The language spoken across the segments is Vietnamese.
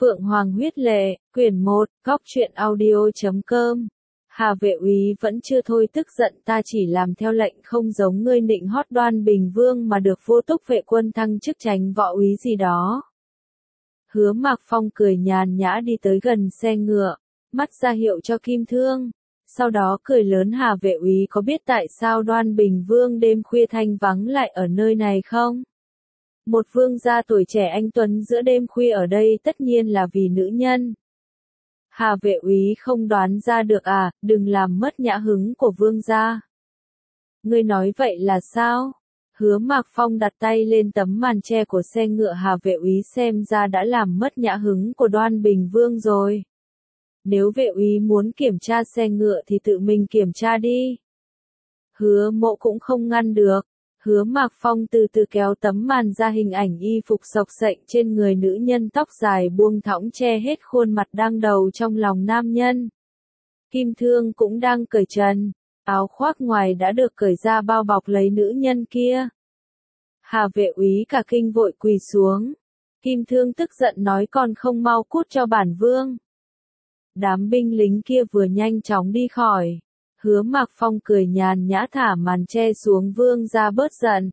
Phượng Hoàng huyết lệ, quyển 1, góc truyện audio.com. Hà Vệ Úy vẫn chưa thôi tức giận, ta chỉ làm theo lệnh, không giống ngươi nịnh hót Đoan Bình Vương mà được Vô Túc Vệ Quân thăng chức Chánh Võ Úy gì đó. Hứa Mạc Phong cười nhàn nhã đi tới gần xe ngựa, mắt ra hiệu cho Kim Thương. Sau đó cười lớn, Hà Vệ Úy có biết tại sao Đoan Bình Vương đêm khuya thanh vắng lại ở nơi này không? Một vương gia tuổi trẻ anh tuấn giữa đêm khuya ở đây tất nhiên là vì nữ nhân. Hà Vệ Úy không đoán ra được à, đừng làm mất nhã hứng của vương gia. Ngươi nói vậy là sao? Hứa Mạc Phong đặt tay lên tấm màn che của xe ngựa, Hà Vệ Úy xem ra đã làm mất nhã hứng của Đoan Bình Vương rồi. Nếu Vệ Úy muốn kiểm tra xe ngựa thì tự mình kiểm tra đi. Hứa Mộ cũng không ngăn được. Hứa Mạc Phong từ từ kéo tấm màn ra, hình ảnh y phục xộc xệch trên người nữ nhân tóc dài buông thõng che hết khuôn mặt đang đầu trong lòng nam nhân. Kim Thương cũng đang cởi trần, áo khoác ngoài đã được cởi ra bao bọc lấy nữ nhân kia. Hà Vệ Úy cả kinh vội quỳ xuống. Kim Thương tức giận nói, còn không mau cút cho bản vương. Đám binh lính kia vừa nhanh chóng đi khỏi. Hứa Mạc Phong cười nhàn nhã thả màn che xuống, vương ra bớt giận.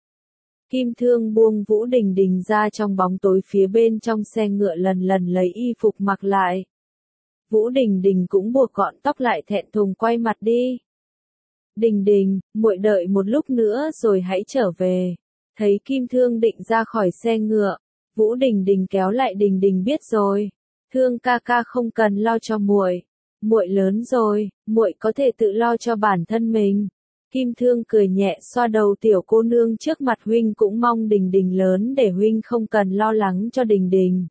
Kim Thương buông Vũ Đình Đình ra trong bóng tối phía bên trong xe ngựa, lần lần lấy y phục mặc lại. Vũ Đình Đình cũng buộc gọn tóc lại, thẹn thùng quay mặt đi. Đình Đình, muội đợi một lúc nữa rồi hãy trở về. Thấy Kim Thương định ra khỏi xe ngựa, Vũ Đình Đình kéo lại, Đình Đình biết rồi. Thương ca ca không cần lo cho muội. Muội lớn rồi, muội có thể tự lo cho bản thân mình. Kim Thương cười nhẹ xoa đầu tiểu cô nương trước mặt, huynh cũng mong Đình Đình lớn để huynh không cần lo lắng cho Đình Đình.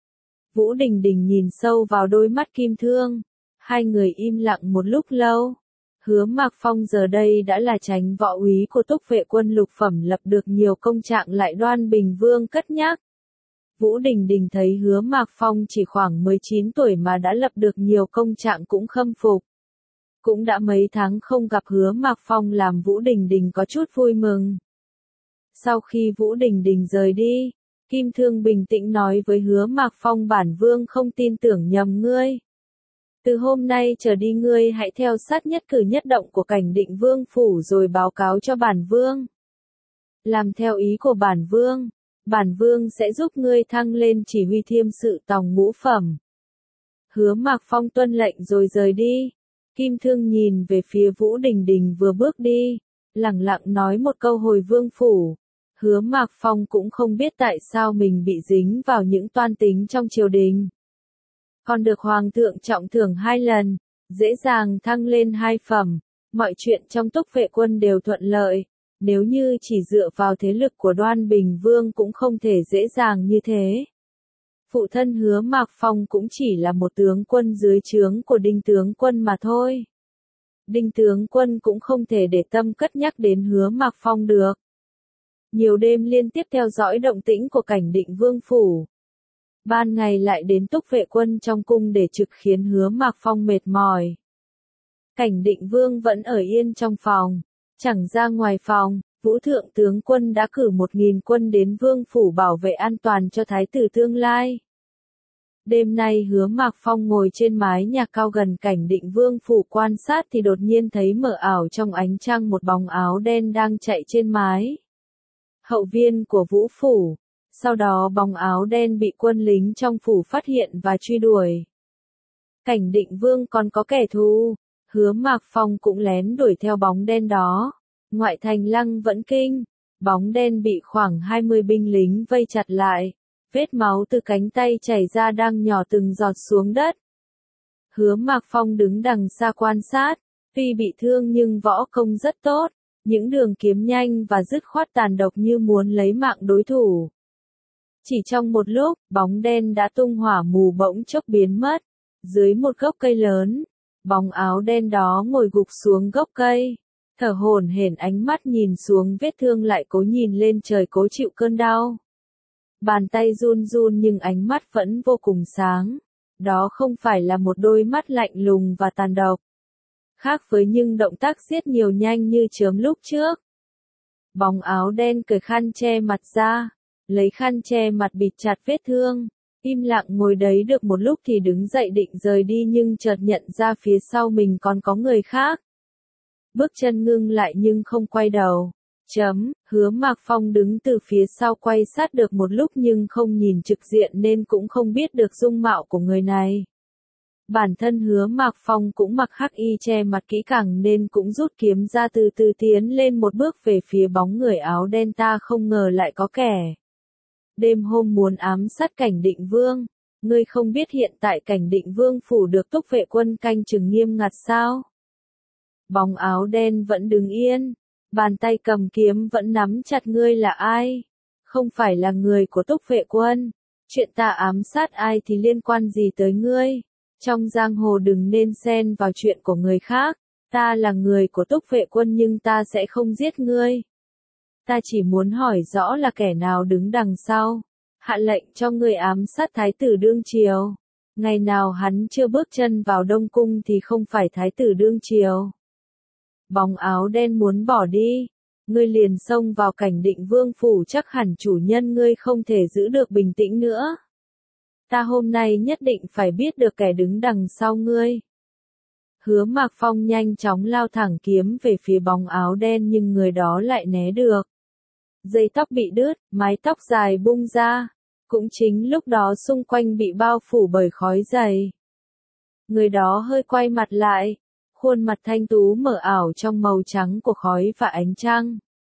Vũ Đình Đình nhìn sâu vào đôi mắt Kim Thương. Hai người im lặng một lúc lâu. Hứa Mạc Phong giờ đây đã là Chánh Võ Úy của Túc Vệ Quân lục phẩm, lập được nhiều công trạng lại Đoan Bình Vương cất nhắc. Vũ Đình Đình thấy Hứa Mạc Phong chỉ khoảng 19 tuổi mà đã lập được nhiều công trạng cũng khâm phục. Cũng đã mấy tháng không gặp Hứa Mạc Phong làm Vũ Đình Đình có chút vui mừng. Sau khi Vũ Đình Đình rời đi, Kim Thương bình tĩnh nói với Hứa Mạc Phong, bản vương không tin tưởng nhầm ngươi. Từ hôm nay trở đi ngươi hãy theo sát nhất cử nhất động của Cảnh Định Vương phủ rồi báo cáo cho bản vương. Làm theo ý của bản vương sẽ giúp ngươi thăng lên chỉ huy thiêm sự tòng ngũ phẩm. Hứa Mạc Phong tuân lệnh rồi rời đi. Kim Thương nhìn về phía Vũ Đình Đình vừa bước đi, lẳng lặng nói một câu hồi vương phủ. Hứa Mạc Phong cũng không biết tại sao mình bị dính vào những toan tính trong triều đình. Còn được Hoàng thượng trọng thưởng 2 lần, dễ dàng thăng lên 2 phẩm, mọi chuyện trong Túc Vệ Quân đều thuận lợi. Nếu như chỉ dựa vào thế lực của Đoan Bình Vương cũng không thể dễ dàng như thế. Phụ thân Hứa Mạc Phong cũng chỉ là một tướng quân dưới trướng của Đinh tướng quân mà thôi. Đinh tướng quân cũng không thể để tâm cất nhắc đến Hứa Mạc Phong được. Nhiều đêm liên tiếp theo dõi động tĩnh của Cảnh Định Vương phủ. Ban ngày lại đến Túc Vệ Quân trong cung để trực, khiến Hứa Mạc Phong mệt mỏi. Cảnh Định Vương vẫn ở yên trong phòng. Chẳng ra ngoài phòng, Vũ Thượng tướng quân đã cử 1000 quân đến vương phủ bảo vệ an toàn cho thái tử tương lai. Đêm nay Hứa Mạc Phong ngồi trên mái nhà cao gần Cảnh Định Vương phủ quan sát thì đột nhiên thấy mờ ảo trong ánh trăng một bóng áo đen đang chạy trên mái hậu viên của Vũ phủ. Sau đó bóng áo đen bị quân lính trong phủ phát hiện và truy đuổi. Cảnh Định Vương còn có kẻ thù. Hứa Mạc Phong cũng lén đuổi theo bóng đen đó. Ngoại thành Lăng Vẫn Kinh, bóng đen bị khoảng 20 binh lính vây chặt lại. Vết máu từ cánh tay chảy ra đang nhỏ từng giọt xuống đất. Hứa Mạc Phong đứng đằng xa quan sát. Tuy bị thương nhưng võ công rất tốt. Những đường kiếm nhanh và dứt khoát, tàn độc như muốn lấy mạng đối thủ. Chỉ trong một lúc, bóng đen đã tung hỏa mù bỗng chốc biến mất. Dưới một gốc cây lớn, bóng áo đen đó ngồi gục xuống gốc cây, thở hổn hển, ánh mắt nhìn xuống vết thương lại cố nhìn lên trời cố chịu cơn đau. Bàn tay run run nhưng ánh mắt vẫn vô cùng sáng. Đó không phải là một đôi mắt lạnh lùng và tàn độc. Khác với những động tác giết nhiều nhanh như chớm lúc trước. Bóng áo đen cởi khăn che mặt ra, lấy khăn che mặt bịt chặt vết thương. Im lặng ngồi đấy được một lúc thì đứng dậy định rời đi nhưng chợt nhận ra phía sau mình còn có người khác. Bước chân ngưng lại nhưng không quay đầu. Hứa Mạc Phong đứng từ phía sau quay sát được một lúc nhưng không nhìn trực diện nên cũng không biết được dung mạo của người này. Bản thân Hứa Mạc Phong cũng mặc hắc y che mặt kỹ càng nên cũng rút kiếm ra từ từ tiến lên một bước về phía bóng người áo đen, ta không ngờ lại có kẻ. Đêm hôm muốn ám sát Cảnh Định Vương, ngươi không biết hiện tại Cảnh Định Vương phủ được túc vệ quân canh chừng nghiêm ngặt sao? Bóng áo đen vẫn đứng yên, bàn tay cầm kiếm vẫn nắm chặt, ngươi là ai? Không phải là người của túc vệ quân, chuyện ta ám sát ai thì liên quan gì tới ngươi? Trong giang hồ đừng nên xen vào chuyện của người khác, ta là người của túc vệ quân nhưng ta sẽ không giết ngươi. Ta chỉ muốn hỏi rõ là kẻ nào đứng đằng sau, hạ lệnh cho ngươi ám sát thái tử đương triều. Ngày nào hắn chưa bước chân vào Đông Cung thì không phải thái tử đương triều. Bóng áo đen muốn bỏ đi, ngươi liền xông vào Cảnh Định Vương phủ, chắc hẳn chủ nhân ngươi không thể giữ được bình tĩnh nữa. Ta hôm nay nhất định phải biết được kẻ đứng đằng sau ngươi. Hứa Mạc Phong nhanh chóng lao thẳng kiếm về phía bóng áo đen nhưng người đó lại né được. Dây tóc bị đứt, mái tóc dài bung ra. Cũng chính lúc đó xung quanh bị bao phủ bởi khói dày. Người đó hơi quay mặt lại, khuôn mặt thanh tú mờ ảo trong màu trắng của khói và ánh trăng.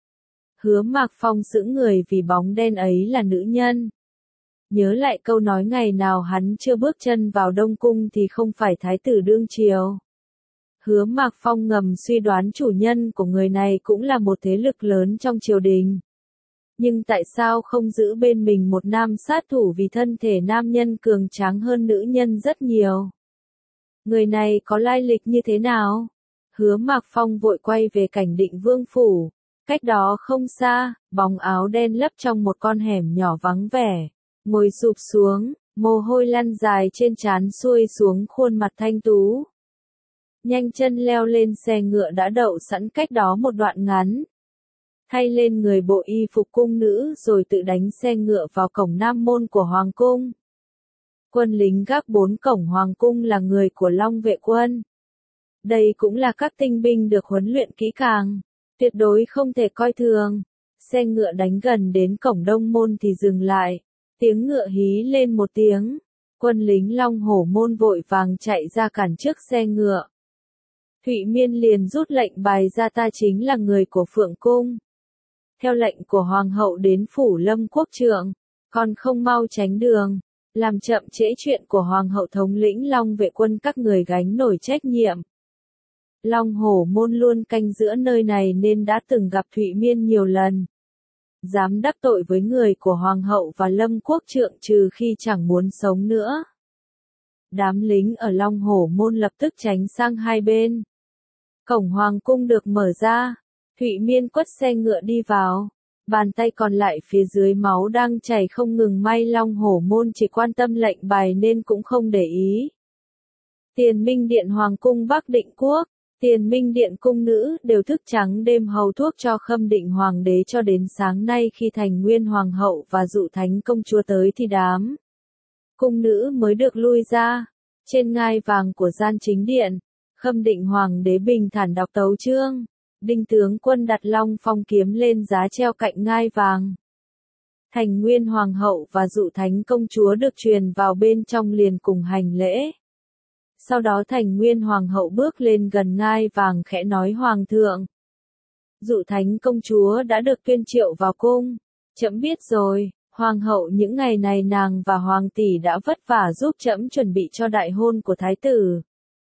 Hứa Mạc Phong sững người vì bóng đen ấy là nữ nhân. Nhớ lại câu nói ngày nào hắn chưa bước chân vào Đông Cung thì không phải thái tử đương triều. Hứa Mạc Phong ngầm suy đoán chủ nhân của người này cũng là một thế lực lớn trong triều đình. Nhưng tại sao không giữ bên mình một nam sát thủ, vì thân thể nam nhân cường tráng hơn nữ nhân rất nhiều. Người này có lai lịch như thế nào? Hứa Mạc Phong vội quay về Cảnh Định Vương phủ. Cách đó không xa, bóng áo đen lấp trong một con hẻm nhỏ vắng vẻ. Ngồi sụp xuống, mồ hôi lăn dài trên trán xuôi xuống khuôn mặt thanh tú. Nhanh chân leo lên xe ngựa đã đậu sẵn cách đó một đoạn ngắn. Thay lên người bộ y phục cung nữ rồi tự đánh xe ngựa vào cổng Nam Môn của Hoàng cung. Quân lính gác 4 cổng Hoàng cung là người của Long Vệ quân. Đây cũng là các tinh binh được huấn luyện kỹ càng, tuyệt đối không thể coi thường. Xe ngựa đánh gần đến cổng Đông Môn thì dừng lại. Tiếng ngựa hí lên một tiếng, quân lính Long Hổ môn vội vàng chạy ra cản trước xe ngựa. Thụy Miên liền rút lệnh bài ra, ta chính là người của Phượng Cung. Theo lệnh của Hoàng hậu đến phủ Lâm Quốc Trượng, còn không mau tránh đường, làm chậm trễ chuyện của Hoàng hậu, thống lĩnh Long Vệ quân các người gánh nổi trách nhiệm. Long Hổ môn luôn canh giữa nơi này nên đã từng gặp Thụy Miên nhiều lần. Dám đắc tội với người của Hoàng hậu và Lâm Quốc Trượng trừ khi chẳng muốn sống nữa. Đám lính ở Long Hổ môn lập tức tránh sang hai bên. Cổng Hoàng cung được mở ra, Thụy Miên quất xe ngựa đi vào. Bàn tay còn lại phía dưới máu đang chảy không ngừng, may Long Hổ môn chỉ quan tâm lệnh bài nên cũng không để ý. Tiền Minh Điện Hoàng cung Bắc Định Quốc, Tiền Minh Điện cung nữ đều thức trắng đêm hầu thuốc cho Khâm Định Hoàng đế cho đến sáng nay, khi Thành Nguyên Hoàng hậu và Dụ Thánh công chúa tới thì đám cung nữ mới được lui ra. Trên ngai vàng của gian chính điện, Khâm Định Hoàng đế bình thản đọc tấu chương. Đinh tướng quân đặt Long Phong kiếm lên giá treo cạnh ngai vàng. Thành Nguyên Hoàng hậu và Dụ Thánh công chúa được truyền vào bên trong liền cùng hành lễ. Sau đó Thành Nguyên Hoàng hậu bước lên gần ngai vàng khẽ nói: Hoàng thượng, Dụ Thánh công chúa đã được tuyên triệu vào cung. Trẫm biết rồi, Hoàng hậu, những ngày này nàng và Hoàng tỷ đã vất vả giúp trẫm chuẩn bị cho đại hôn của thái tử.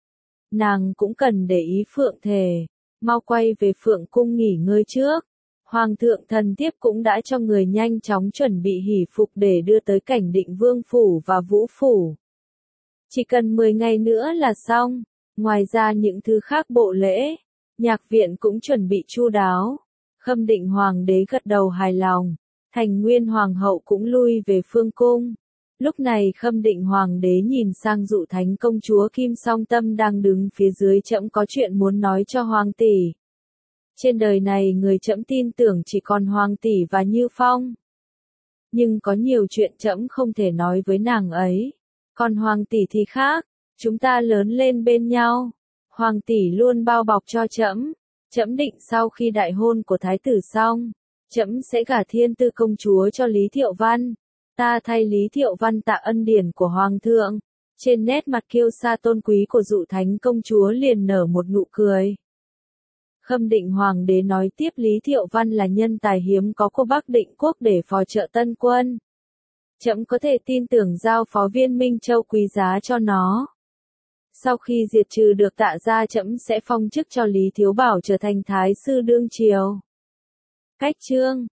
Nàng cũng cần để ý Phượng Thể, mau quay về Phượng cung nghỉ ngơi trước. Hoàng thượng thần thiếp cũng đã cho người nhanh chóng chuẩn bị hỷ phục để đưa tới Cảnh Định Vương phủ và Vũ phủ. Chỉ cần 10 ngày nữa là xong. Ngoài ra những thứ khác bộ lễ, nhạc viện cũng chuẩn bị chu đáo. Khâm Định Hoàng đế gật đầu hài lòng. Thành Nguyên Hoàng hậu cũng lui về phương cung. Lúc này Khâm Định Hoàng đế nhìn sang Dụ Thánh công chúa Kim Song Tâm đang đứng phía dưới: trẫm có chuyện muốn nói cho Hoàng tỷ. Trên đời này người trẫm tin tưởng chỉ còn Hoàng tỷ và Như Phong. nhưng có nhiều chuyện trẫm không thể nói với nàng ấy. Còn Hoàng tỷ thì khác, chúng ta lớn lên bên nhau. Hoàng tỷ luôn bao bọc cho trẫm. Trẫm định sau khi đại hôn của thái tử xong, trẫm sẽ gả Thiên Tư công chúa cho Lý Thiệu Văn. Ta thay Lý Thiệu Văn tạ ân điển của Hoàng thượng. Trên nét mặt kiêu sa tôn quý của Dụ Thánh công chúa liền nở một nụ cười. Khâm Định Hoàng đế nói tiếp, Lý Thiệu Văn là nhân tài hiếm có của Bắc Định quốc để phò trợ tân quân. Trẫm có thể tin tưởng giao phó viên Minh Châu quý giá cho nó. Sau khi diệt trừ được Tạ gia, trẫm sẽ phong chức cho Lý Thiếu Bảo trở thành thái sư đương triều. Cách chương